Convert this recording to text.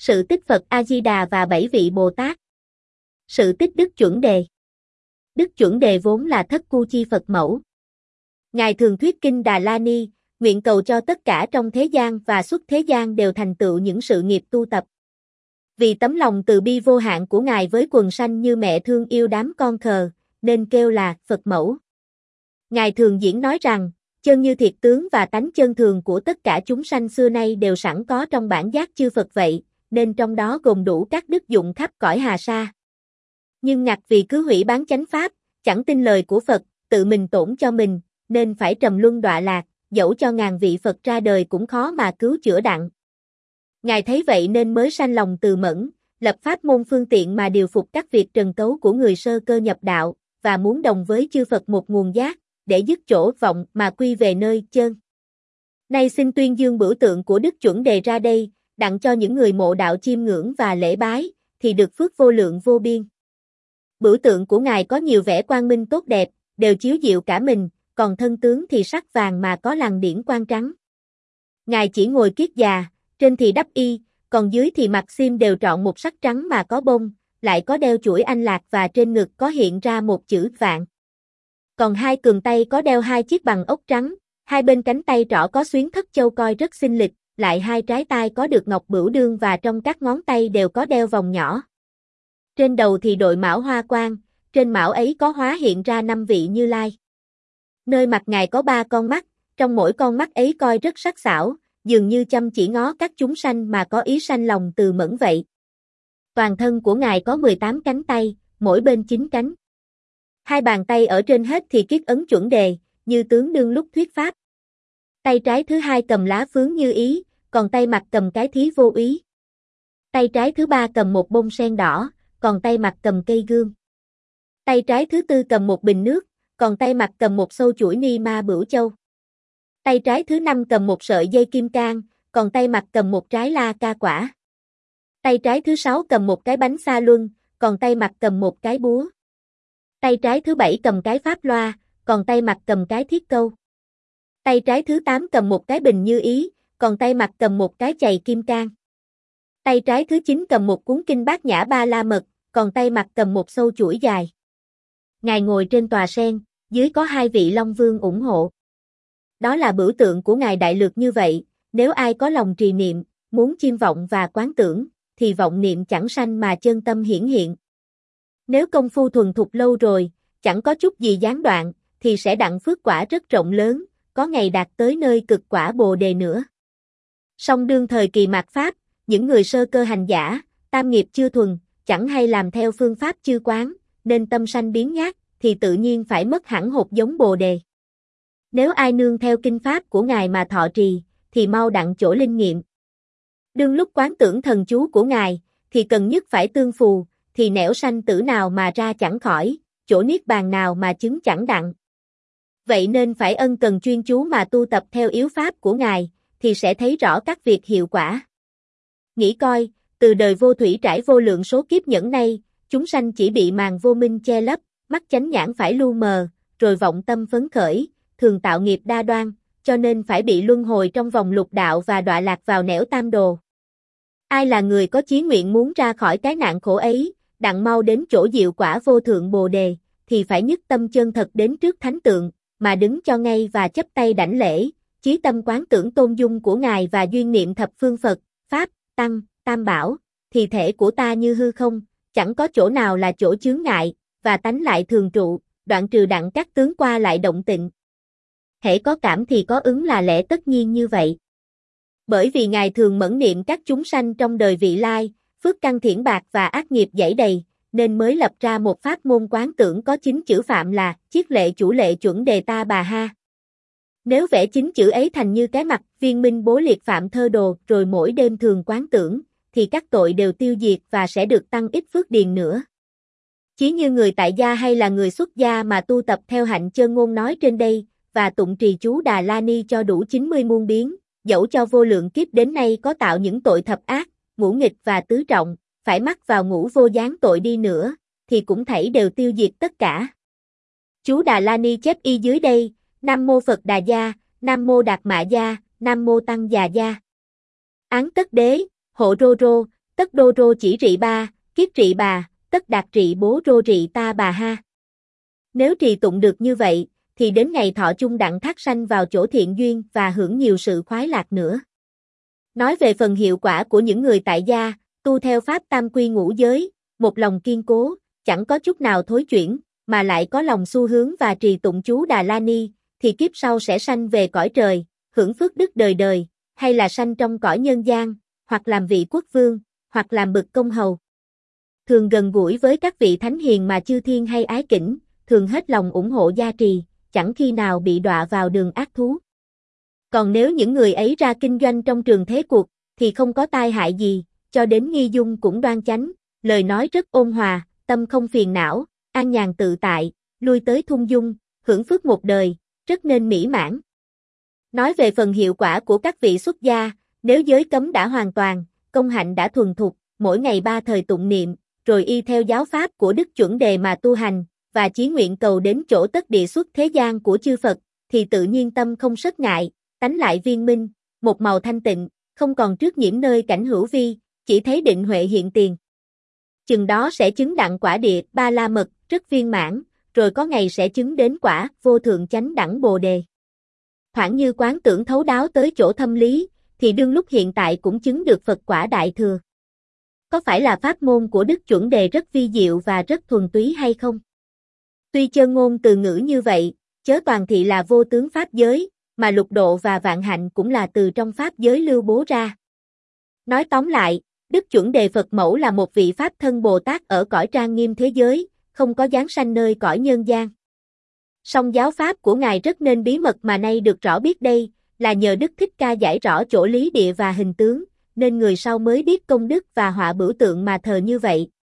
Sự tích Phật A-di-đà và 7 vị Bồ Tát. Sự tích Đức Chuẩn Đề. Đức Chuẩn Đề vốn là Thất Cu Chi Phật mẫu. Ngài thường thuyết kinh Đà La Ni, nguyện cầu cho tất cả trong thế gian và xuất thế gian đều thành tựu những sự nghiệp tu tập. Vì tấm lòng từ bi vô hạn của Ngài với quần sanh như mẹ thương yêu đám con khờ, nên kêu là Phật mẫu. Ngài thường diễn nói rằng, chân như thiệt tướng và tánh chân thường của tất cả chúng sanh xưa nay đều sẵn có trong bản giác chư Phật vậy, nên trong đó gồm đủ các đức dụng khắp cõi hà sa. Nhưng ngặt vì cứ hủy bán chánh pháp, chẳng tin lời của Phật, tự mình tổn cho mình, nên phải trầm luân đọa lạc, dẫu cho ngàn vị Phật ra đời cũng khó mà cứu chữa đặng. Ngài thấy vậy nên mới sanh lòng từ mẫn, lập pháp môn phương tiện mà điều phục các việc trần cấu của người sơ cơ nhập đạo, và muốn đồng với chư Phật một nguồn giác, để dứt chỗ vọng mà quy về nơi chân. Nay xin tuyên dương bửu tượng của Đức Chuẩn Đề ra đây, đặng cho những người mộ đạo chiêm ngưỡng và lễ bái, thì được phước vô lượng vô biên. Bửu tượng của Ngài có nhiều vẻ quang minh tốt đẹp, đều chiếu diệu cả mình, còn thân tướng thì sắc vàng mà có lằn điển quang trắng. Ngài chỉ ngồi kiết già, trên thì đắp y, còn dưới thì mặc xiêm đều trọn một sắc trắng mà có bông, lại có đeo chuỗi anh lạc và trên ngực có hiện ra một chữ vạn. Còn hai cườm tay có đeo hai chiếc bằng ốc trắng, hai bên cánh tay trỏ có xuyến thất châu coi rất xinh lịch, lại hai trái tai có được ngọc bửu đương và trong các ngón tay đều có đeo vòng nhỏ. Trên đầu thì đội mão hoa quang, trên mão ấy có hóa hiện ra 5 vị Như Lai. Nơi mặt Ngài có 3 con mắt, trong mỗi con mắt ấy coi rất sắc sảo, dường như chăm chỉ ngó các chúng sanh mà có ý sanh lòng từ mẫn vậy. Toàn thân của Ngài có 18 cánh tay, mỗi bên 9 cánh. Hai bàn tay ở trên hết thì kiết ấn chuẩn đề, như tướng đương lúc thuyết pháp. Tay trái thứ hai cầm lá phướng như ý, còn tay mặt cầm cái thí vô ý. Tay trái thứ ba cầm một bông sen đỏ, còn tay mặt cầm cây gương. Tay trái thứ tư cầm một bình nước, còn tay mặt cầm một sâu chuỗi ni ma bửu châu. Tay trái thứ năm cầm một sợi dây kim cang, còn tay mặt cầm một trái la ca quả. Tay trái thứ sáu cầm một cái bánh sa luân, còn tay mặt cầm một cái búa. Tay trái thứ bảy cầm cái pháp loa, còn tay mặt cầm cái thiết câu. Tay trái thứ 8 cầm một cái bình như ý, còn tay mặt cầm một cái chày kim cang. Tay trái thứ 9 cầm một cuốn kinh Bát Nhã Ba La Mật, còn tay mặt cầm một sâu chuỗi dài. Ngài ngồi trên tòa sen, dưới có 2 vị Long Vương ủng hộ. Đó là bửu tượng của Ngài đại lược như vậy, nếu ai có lòng trì niệm, muốn chiêm vọng và quán tưởng, thì vọng niệm chẳng sanh mà chân tâm hiển hiện. Nếu công phu thuần thục lâu rồi, chẳng có chút gì gián đoạn, thì sẽ đặng phước quả rất rộng lớn, có ngày đạt tới nơi cực quả Bồ Đề nữa. Song đương thời kỳ mạt Pháp, những người sơ cơ hành giả, tam nghiệp chưa thuần, chẳng hay làm theo phương pháp chư quán, nên tâm sanh biến nhát, thì tự nhiên phải mất hẳn hột giống Bồ Đề. Nếu ai nương theo kinh pháp của Ngài mà thọ trì, thì mau đặng chỗ linh nghiệm. Đương lúc quán tưởng thần chú của Ngài, thì cần nhất phải tương phù, thì nẻo sanh tử nào mà ra chẳng khỏi, chỗ niết bàn nào mà chứng chẳng đặng. Vậy nên phải ân cần chuyên chú mà tu tập theo yếu pháp của Ngài, thì sẽ thấy rõ các việc hiệu quả. Nghĩ coi, từ đời vô thủy trải vô lượng số kiếp nhẫn nay, chúng sanh chỉ bị màn vô minh che lấp, mắt chánh nhãn phải lu mờ, rồi vọng tâm phấn khởi, thường tạo nghiệp đa đoan, cho nên phải bị luân hồi trong vòng lục đạo và đọa lạc vào nẻo tam đồ. Ai là người có chí nguyện muốn ra khỏi cái nạn khổ ấy, đặng mau đến chỗ diệu quả vô thượng Bồ Đề, thì phải nhất tâm chân thật đến trước thánh tượng, mà đứng cho ngay và chắp tay đảnh lễ, chí tâm quán tưởng tôn dung của Ngài và duyên niệm thập phương Phật, Pháp, Tăng, Tam Bảo, thì thể của ta như hư không, chẳng có chỗ nào là chỗ chướng ngại, và tánh lại thường trụ, đoạn trừ đặng các tướng qua lại động tịnh. Hễ có cảm thì có ứng là lẽ tất nhiên như vậy. Bởi vì Ngài thường mẫn niệm các chúng sanh trong đời vị lai, phước căn thiển bạc và ác nghiệp dẫy đầy, nên mới lập ra một pháp môn quán tưởng có 9 chữ phạm là chiết lệ chủ lệ chuẩn đề ta bà ha. Nếu vẽ 9 chữ ấy thành như cái mặt viên minh bố liệt phạm thơ đồ rồi mỗi đêm thường quán tưởng, thì các tội đều tiêu diệt và sẽ được tăng ít phước điền nữa. Chỉ như người tại gia hay là người xuất gia mà tu tập theo hạnh chơn ngôn nói trên đây, và tụng trì chú Đà La Ni cho đủ 90 muôn biến, dẫu cho vô lượng kiếp đến nay có tạo những tội thập ác, ngũ nghịch và tứ trọng, phải mắc vào ngũ vô gián tội đi nữa, thì cũng thảy đều tiêu diệt tất cả. Chú Đà La Ni chép y dưới đây: Nam mô Phật Đà Gia, Nam mô Đạt Mạ Gia, Nam mô Tăng Già Gia. Án tất đế, hộ rô rô, tất đô rô chỉ rị ba, kiết rị bà, tất đạt rị bố rô rị ta bà ha. Nếu trì tụng được như vậy, thì đến ngày thọ chung đặng thác sanh vào chỗ thiện duyên và hưởng nhiều sự khoái lạc nữa. Nói về phần hiệu quả của những người tại gia, tu theo pháp tam quy ngũ giới, một lòng kiên cố, chẳng có chút nào thối chuyển, mà lại có lòng xu hướng và trì tụng chú Đà La Ni, thì kiếp sau sẽ sanh về cõi trời, hưởng phước đức đời đời, hay là sanh trong cõi nhân gian, hoặc làm vị quốc vương, hoặc làm bậc công hầu. Thường gần gũi với các vị thánh hiền mà chư thiên hay ái kính, thường hết lòng ủng hộ gia trì, chẳng khi nào bị đọa vào đường ác thú. Còn nếu những người ấy ra kinh doanh trong trường thế cuộc, thì không có tai hại gì, cho đến nghi dung cũng đoan chánh, lời nói rất ôn hòa, tâm không phiền não, an nhàn tự tại, lui tới thung dung, hưởng phước một đời, rất nên mỹ mãn. Nói về phần hiệu quả của các vị xuất gia, nếu giới cấm đã hoàn toàn, công hạnh đã thuần thục, mỗi ngày 3 thời tụng niệm, rồi y theo giáo pháp của Đức Chuẩn Đề mà tu hành, và chí nguyện cầu đến chỗ tất địa xuất thế gian của chư Phật, thì tự nhiên tâm không sất ngại, tánh lại viên minh, một màu thanh tịnh, không còn trước nhiễm nơi cảnh hữu vi, chỉ thấy định huệ hiện tiền. Chừng đó sẽ chứng đặng quả địa ba la mật, rất viên mãn, rồi có ngày sẽ chứng đến quả vô thượng chánh đẳng Bồ Đề. Thoảng như quán tưởng thấu đáo tới chỗ thâm lý, thì đương lúc hiện tại cũng chứng được Phật quả Đại Thừa. Có phải là pháp môn của Đức Chuẩn Đề rất vi diệu và rất thuần túy hay không? Tuy chơn ngôn từ ngữ như vậy, chớ toàn thị là vô tướng pháp giới, mà lục độ và vạn hạnh cũng là từ trong pháp giới lưu bố ra. Nói tóm lại, Đức Chuẩn Đề Phật Mẫu là một vị Pháp thân Bồ Tát ở cõi trang nghiêm thế giới, không có giáng sanh nơi cõi nhân gian. Song giáo pháp của Ngài rất nên bí mật mà nay được rõ biết đây, là nhờ Đức Thích Ca giải rõ chỗ lý địa và hình tướng, nên người sau mới biết công đức và họa biểu tượng mà thờ như vậy,